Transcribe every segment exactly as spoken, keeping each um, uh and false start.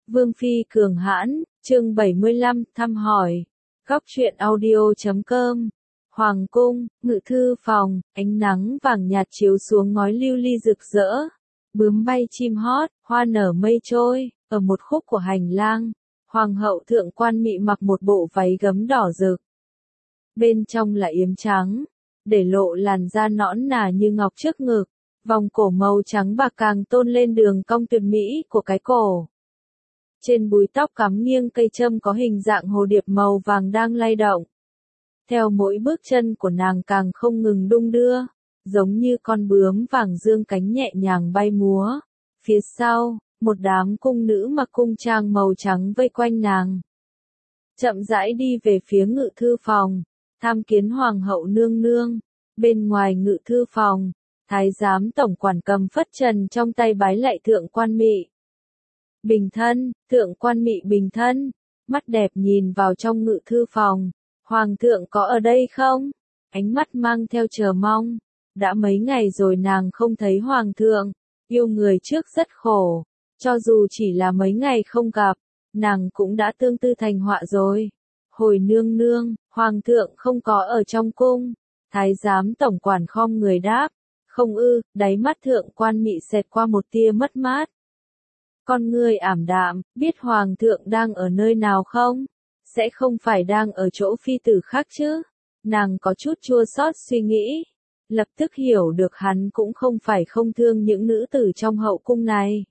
Vương phi cường hãn, chương bảy mươi lăm, thăm hỏi. Góc truyện audio chấm com. Hoàng cung, ngự thư phòng, ánh nắng vàng nhạt chiếu xuống ngói lưu ly rực rỡ. Bướm bay chim hót, hoa nở mây trôi, ở một khúc của hành lang, hoàng hậu thượng quan mị mặc một bộ váy gấm đỏ rực. Bên trong là yếm trắng, để lộ làn da nõn nà như ngọc trước ngực, vòng cổ màu trắng bạc càng tôn lên đường cong tuyệt mỹ của cái cổ. Trên búi tóc cắm nghiêng cây châm có hình dạng hồ điệp màu vàng đang lay động. Theo mỗi bước chân của nàng càng không ngừng đung đưa, giống như con bướm vàng dương cánh nhẹ nhàng bay múa. Phía sau, một đám cung nữ mặc cung trang màu trắng vây quanh nàng. Chậm rãi đi về phía ngự thư phòng, tham kiến hoàng hậu nương nương. Bên ngoài ngự thư phòng, thái giám tổng quản cầm phất trần trong tay bái lạy thượng quan mị. Bình thân, thượng quan mị bình thân, mắt đẹp nhìn vào trong ngự thư phòng. Hoàng thượng có ở đây không? Ánh mắt mang theo chờ mong. Đã mấy ngày rồi nàng không thấy hoàng thượng, yêu người trước rất khổ. Cho dù chỉ là mấy ngày không gặp, nàng cũng đã tương tư thành họa rồi. Hồi nương nương, hoàng thượng không có ở trong cung. Thái giám tổng quản khom người đáp. Không ư, đáy mắt thượng quan mị xẹt qua một tia mất mát. Con ngươi ảm đạm, biết hoàng thượng đang ở nơi nào không? Sẽ không phải đang ở chỗ phi tử khác chứ? Nàng có chút chua xót suy nghĩ. Lập tức hiểu được hắn cũng không phải không thương những nữ tử trong hậu cung này.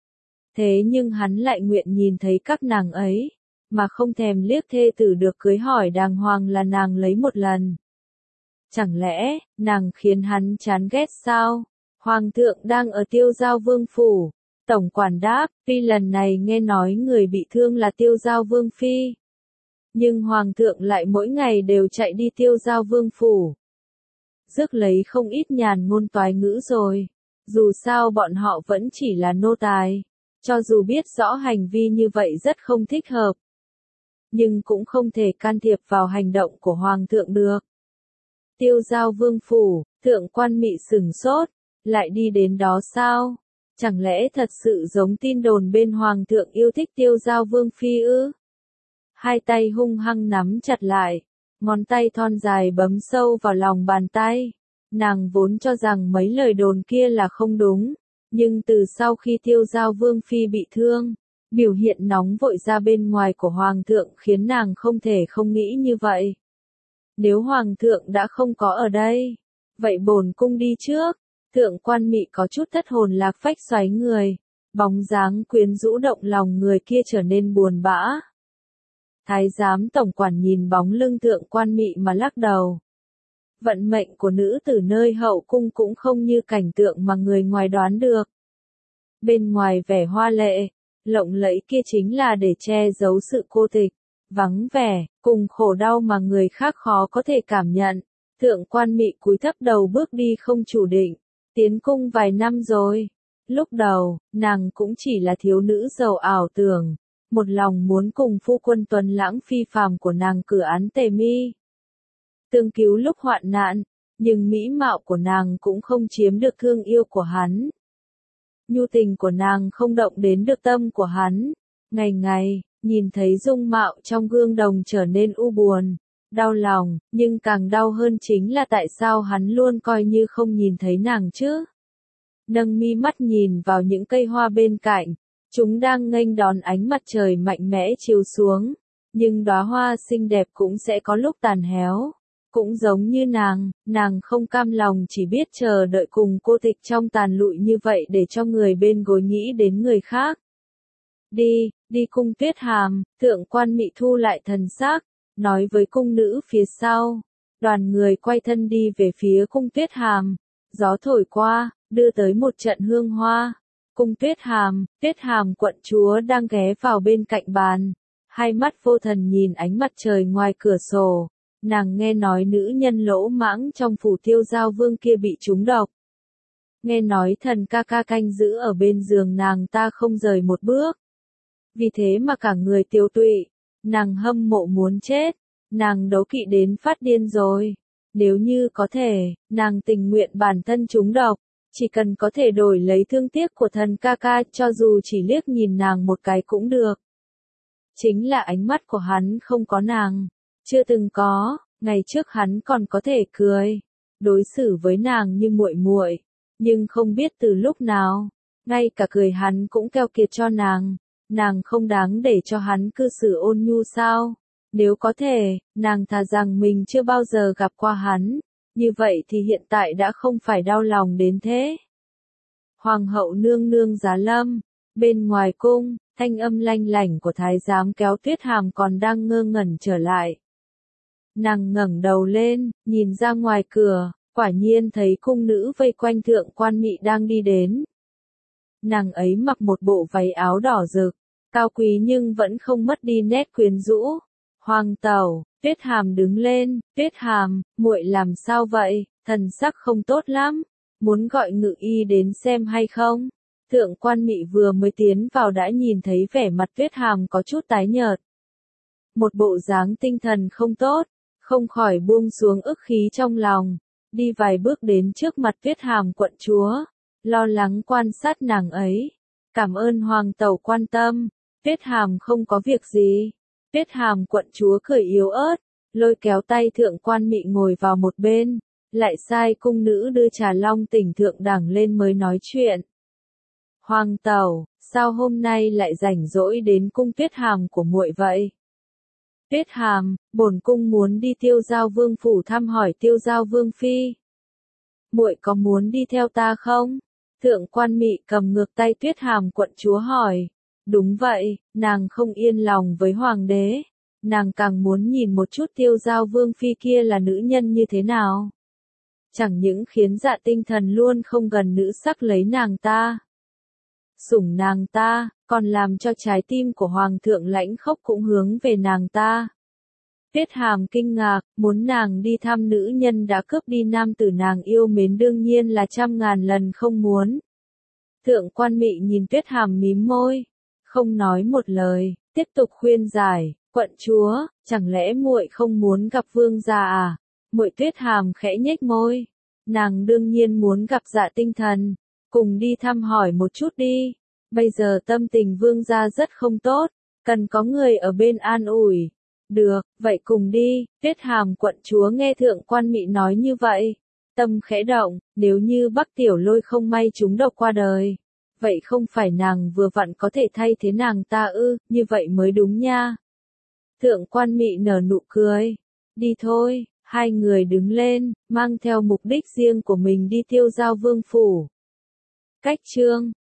Thế nhưng hắn lại nguyện nhìn thấy các nàng ấy, mà không thèm liếc thê tử được cưới hỏi đàng hoàng là nàng lấy một lần. Chẳng lẽ, nàng khiến hắn chán ghét sao? Hoàng thượng đang ở Tiêu Giao Vương phủ. Tổng quản đáp, tuy lần này nghe nói người bị thương là Tiêu Giao Vương phi. Nhưng hoàng thượng lại mỗi ngày đều chạy đi Tiêu Giao Vương phủ. Rước lấy không ít nhàn ngôn toái ngữ rồi. Dù sao bọn họ vẫn chỉ là nô tài. Cho dù biết rõ hành vi như vậy rất không thích hợp. Nhưng cũng không thể can thiệp vào hành động của hoàng thượng được. Tiêu Giao Vương phủ, thượng quan mị sửng sốt, lại đi đến đó sao? Chẳng lẽ thật sự giống tin đồn bên hoàng thượng yêu thích Tiêu Giao Vương phi ư? Hai tay hung hăng nắm chặt lại, ngón tay thon dài bấm sâu vào lòng bàn tay. Nàng vốn cho rằng mấy lời đồn kia là không đúng, nhưng từ sau khi Tiêu Giao Vương phi bị thương, biểu hiện nóng vội ra bên ngoài của hoàng thượng khiến nàng không thể không nghĩ như vậy. Nếu hoàng thượng đã không có ở đây, vậy bổn cung đi trước. Thượng quan mị có chút thất hồn lạc phách xoáy người, bóng dáng quyến rũ động lòng người kia trở nên buồn bã. Thái giám tổng quản nhìn bóng lưng thượng quan mị mà lắc đầu. Vận mệnh của nữ tử nơi hậu cung cũng không như cảnh tượng mà người ngoài đoán được. Bên ngoài vẻ hoa lệ, lộng lẫy kia chính là để che giấu sự cô tịch, vắng vẻ, cùng khổ đau mà người khác khó có thể cảm nhận. Thượng quan mị cúi thấp đầu bước đi không chủ định. Tiến cung vài năm rồi. Lúc đầu, nàng cũng chỉ là thiếu nữ giàu ảo tưởng, một lòng muốn cùng phu quân tuấn lãng phi phàm của nàng cử án tề mi. Tương cứu lúc hoạn nạn, nhưng mỹ mạo của nàng cũng không chiếm được thương yêu của hắn. Nhu tình của nàng không động đến được tâm của hắn. Ngày ngày, nhìn thấy dung mạo trong gương đồng trở nên u buồn. Đau lòng, nhưng càng đau hơn chính là tại sao hắn luôn coi như không nhìn thấy nàng chứ. Nâng mi mắt nhìn vào những cây hoa bên cạnh, chúng đang nghênh đón ánh mặt trời mạnh mẽ chiếu xuống, nhưng đóa hoa xinh đẹp cũng sẽ có lúc tàn héo. Cũng giống như nàng, nàng không cam lòng chỉ biết chờ đợi cùng cô tịch trong tàn lụi như vậy để cho người bên gối nghĩ đến người khác. Đi, đi cung Tuyết Hàm, thượng quan mị thu lại thần sắc. Nói với cung nữ phía sau, đoàn người quay thân đi về phía cung Tuyết Hàm, gió thổi qua, đưa tới một trận hương hoa. Cung Tuyết Hàm, Tuyết Hàm quận chúa đang ghé vào bên cạnh bàn, hai mắt vô thần nhìn ánh mặt trời ngoài cửa sổ. Nàng nghe nói nữ nhân lỗ mãng trong phủ Tiêu Giao Vương kia bị trúng độc. Nghe nói thần ca ca canh giữ ở bên giường nàng ta không rời một bước. Vì thế mà cả người tiêu tụy. Nàng hâm mộ muốn chết, nàng đấu kỵ đến phát điên rồi. Nếu như có thể, nàng tình nguyện bản thân trúng độc, chỉ cần có thể đổi lấy thương tiếc của thần ca ca, cho dù chỉ liếc nhìn nàng một cái cũng được. Chính là ánh mắt của hắn không có nàng, chưa từng có, ngày trước hắn còn có thể cười, đối xử với nàng như muội muội, nhưng không biết từ lúc nào, ngay cả cười hắn cũng keo kiệt cho nàng, nàng không đáng để cho hắn cư xử ôn nhu sao? Nếu có thể, nàng thà rằng mình chưa bao giờ gặp qua hắn, như vậy thì hiện tại đã không phải đau lòng đến thế. Hoàng hậu nương nương giá lâm, bên ngoài cung, thanh âm lanh lảnh của thái giám kéo Tuyết Hàm còn đang ngơ ngẩn trở lại. Nàng ngẩng đầu lên, nhìn ra ngoài cửa, quả nhiên thấy cung nữ vây quanh thượng quan mị đang đi đến. Nàng ấy mặc một bộ váy áo đỏ rực, cao quý nhưng vẫn không mất đi nét quyến rũ. Hoàng tẩu, Tuyết Hàm đứng lên, Tuyết Hàm, muội làm sao vậy, thần sắc không tốt lắm, muốn gọi ngự y đến xem hay không? Thượng quan mị vừa mới tiến vào đã nhìn thấy vẻ mặt Tuyết Hàm có chút tái nhợt. Một bộ dáng tinh thần không tốt, không khỏi buông xuống ức khí trong lòng, đi vài bước đến trước mặt Tuyết Hàm quận chúa, lo lắng quan sát nàng ấy. Cảm ơn hoàng tẩu quan tâm, Tuyết Hàm không có việc gì. Tuyết Hàm quận chúa cười yếu ớt, lôi kéo tay thượng quan mị ngồi vào một bên, lại sai cung nữ đưa trà long tỉnh thượng đẳng lên mới nói chuyện. Hoàng tẩu, sao hôm nay lại rảnh rỗi đến cung Tuyết Hàm của muội vậy? Tuyết Hàm, bổn cung muốn đi Tiêu Giao Vương phủ thăm hỏi Tiêu Giao Vương phi. Muội có muốn đi theo ta không? Thượng quan mị cầm ngược tay Tuyết Hàm quận chúa hỏi. Đúng vậy, nàng không yên lòng với hoàng đế, nàng càng muốn nhìn một chút Tiêu Giao Vương phi kia là nữ nhân như thế nào. Chẳng những khiến Dạ Tinh Thần luôn không gần nữ sắc lấy nàng ta, sủng nàng ta, còn làm cho trái tim của hoàng thượng Lãnh Khốc cũng hướng về nàng ta. Tuyết Hàm kinh ngạc, muốn nàng đi thăm nữ nhân đã cướp đi nam tử nàng yêu mến đương nhiên là trăm ngàn lần không muốn. Thượng quan mị nhìn Tuyết Hàm mím môi, không nói một lời, tiếp tục khuyên giải, quận chúa, chẳng lẽ muội không muốn gặp vương gia à? Muội Tuyết Hàm khẽ nhếch môi, nàng đương nhiên muốn gặp Dạ Tinh Thần, cùng đi thăm hỏi một chút đi, bây giờ tâm tình vương gia rất không tốt, cần có người ở bên an ủi. Được, vậy cùng đi. Tuyết Hàm quận chúa nghe thượng quan mị nói như vậy, tâm khẽ động, nếu như Bắc Tiểu Lôi không may trúng độc qua đời, vậy không phải nàng vừa vặn có thể thay thế nàng ta ư, như vậy mới đúng nha. Thượng quan mị nở nụ cười, đi thôi, hai người đứng lên, mang theo mục đích riêng của mình đi Tiêu Giao Vương phủ. Cách chương